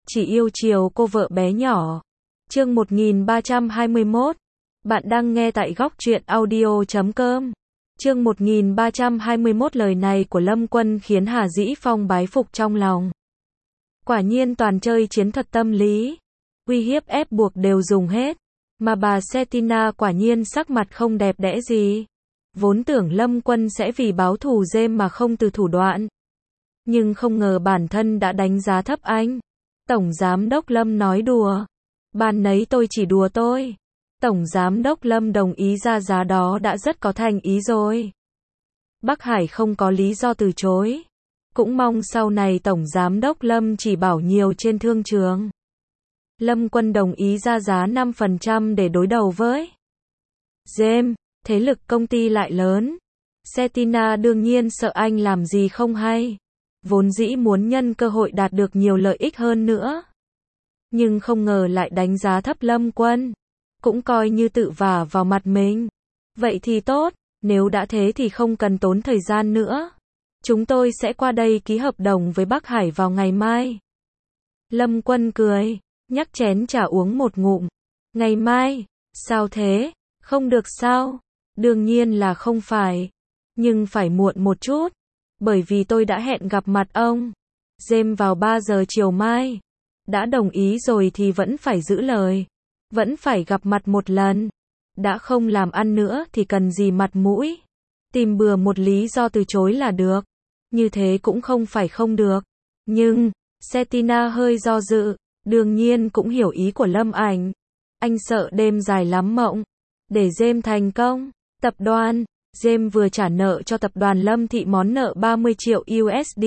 chỉ yêu chiều cô vợ bé nhỏ. Chương 1321. Bạn đang nghe tại góc truyện audio.com. Chương 1321. Lời này của Lâm Quân khiến Hà Dĩ Phong bái phục trong lòng. Quả nhiên toàn chơi chiến thuật tâm lý, uy hiếp ép buộc đều dùng hết, mà bà Cetina quả nhiên sắc mặt không đẹp đẽ gì. Vốn tưởng Lâm Quân sẽ vì báo thù James mà không từ thủ đoạn, nhưng không ngờ bản thân đã đánh giá thấp anh. Tổng Giám đốc Lâm nói đùa, ban nấy tôi chỉ đùa tôi. Tổng Giám đốc Lâm đồng ý ra giá đó đã rất có thành ý rồi. Bắc Hải không có lý do từ chối. Cũng mong sau này Tổng Giám đốc Lâm chỉ bảo nhiều trên thương trường. Lâm Quân đồng ý ra giá 5% để đối đầu với James, thế lực công ty lại lớn. Cetina đương nhiên sợ anh làm gì không hay. Vốn dĩ muốn nhân cơ hội đạt được nhiều lợi ích hơn nữa. Nhưng không ngờ lại đánh giá thấp Lâm Quân. Cũng coi như tự vả vào mặt mình. Vậy thì tốt, nếu đã thế thì không cần tốn thời gian nữa. Chúng tôi sẽ qua đây ký hợp đồng với Bắc Hải vào ngày mai. Lâm Quân cười, nhắc chén trà uống một ngụm. Ngày mai? Sao thế? Không được sao? Đương nhiên là không phải. Nhưng phải muộn một chút. Bởi vì tôi đã hẹn gặp mặt ông James vào 3 giờ chiều mai. Đã đồng ý rồi thì vẫn phải giữ lời. Vẫn phải gặp mặt một lần. Đã không làm ăn nữa thì cần gì mặt mũi. Tìm bừa một lý do từ chối là được. Như thế cũng không phải không được. Nhưng, Cetina hơi do dự. Đương nhiên cũng hiểu ý của Lâm Ảnh. Anh sợ đêm dài lắm mộng. Để James thành công. Tập đoàn James vừa trả nợ cho tập đoàn Lâm Thị món nợ 30 triệu USD.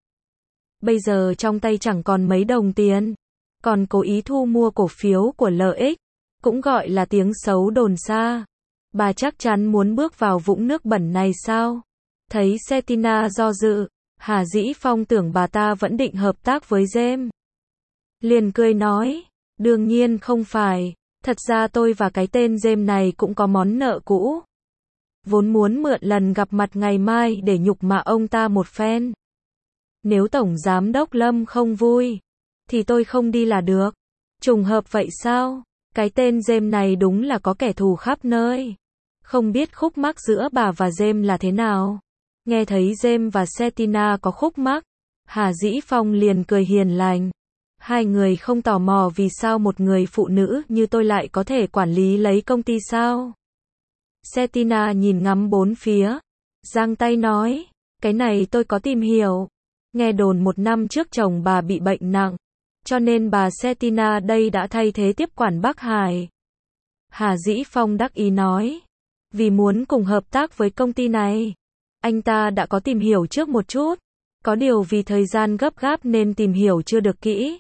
Bây giờ trong tay chẳng còn mấy đồng tiền. Còn cố ý thu mua cổ phiếu của LX. Cũng gọi là tiếng xấu đồn xa. Bà chắc chắn muốn bước vào vũng nước bẩn này sao? Thấy Cetina do dự, Hà Dĩ Phong tưởng bà ta vẫn định hợp tác với James. Liền cười nói, đương nhiên không phải. Thật ra tôi và cái tên James này cũng có món nợ cũ. Vốn muốn mượn lần gặp mặt ngày mai để nhục mạ ông ta một phen. Nếu Tổng Giám đốc Lâm không vui, thì tôi không đi là được. Trùng hợp vậy sao? Cái tên James này đúng là có kẻ thù khắp nơi. Không biết khúc mắc giữa bà và James là thế nào. Nghe thấy James và Cetina có khúc mắc, Hà Dĩ Phong liền cười hiền lành. Hai người không tò mò vì sao một người phụ nữ như tôi lại có thể quản lý lấy công ty sao? Cetina nhìn ngắm bốn phía, giang tay nói, cái này tôi có tìm hiểu. Nghe đồn 1 năm trước chồng bà bị bệnh nặng, cho nên bà Cetina đây đã thay thế tiếp quản Bắc Hải. Hà Dĩ Phong đắc ý nói, vì muốn cùng hợp tác với công ty này, anh ta đã có tìm hiểu trước một chút. Có điều vì thời gian gấp gáp nên tìm hiểu chưa được kỹ.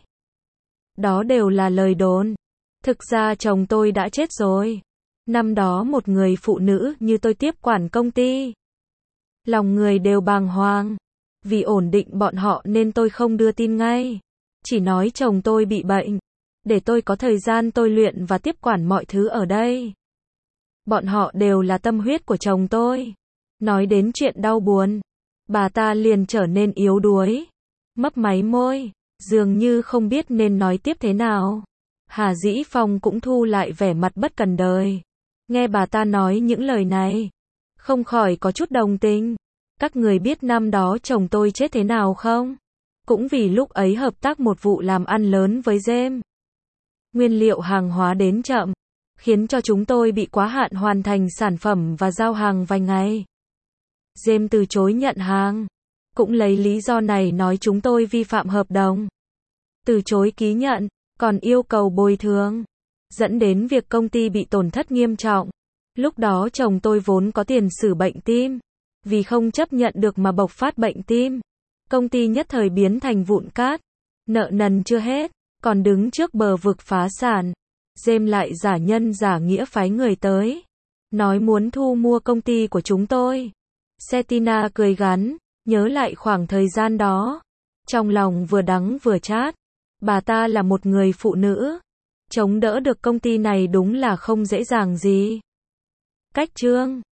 Đó đều là lời đồn. Thực ra chồng tôi đã chết rồi. Năm đó một người phụ nữ như tôi tiếp quản công ty. Lòng người đều bàng hoàng. Vì ổn định bọn họ nên tôi không đưa tin ngay. Chỉ nói chồng tôi bị bệnh. Để tôi có thời gian tôi luyện và tiếp quản mọi thứ ở đây. Bọn họ đều là tâm huyết của chồng tôi. Nói đến chuyện đau buồn, bà ta liền trở nên yếu đuối. Mấp máy môi, dường như không biết nên nói tiếp thế nào. Hà Dĩ Phong cũng thu lại vẻ mặt bất cần đời. Nghe bà ta nói những lời này, không khỏi có chút đồng tình. Các người biết năm đó chồng tôi chết thế nào không? Cũng vì lúc ấy hợp tác một vụ làm ăn lớn với James. Nguyên liệu hàng hóa đến chậm, khiến cho chúng tôi bị quá hạn hoàn thành sản phẩm và giao hàng vài ngày. James từ chối nhận hàng. Cũng lấy lý do này nói chúng tôi vi phạm hợp đồng. Từ chối ký nhận, còn yêu cầu bồi thường. Dẫn đến việc công ty bị tổn thất nghiêm trọng. Lúc đó chồng tôi vốn có tiền sử bệnh tim. Vì không chấp nhận được mà bộc phát bệnh tim. Công ty nhất thời biến thành vụn cát. Nợ nần chưa hết, còn đứng trước bờ vực phá sản. James lại giả nhân giả nghĩa phái người tới. Nói muốn thu mua công ty của chúng tôi. Cetina cười gắn, nhớ lại khoảng thời gian đó. Trong lòng vừa đắng vừa chát. Bà ta là một người phụ nữ. Chống đỡ được công ty này đúng là không dễ dàng gì. Cách chương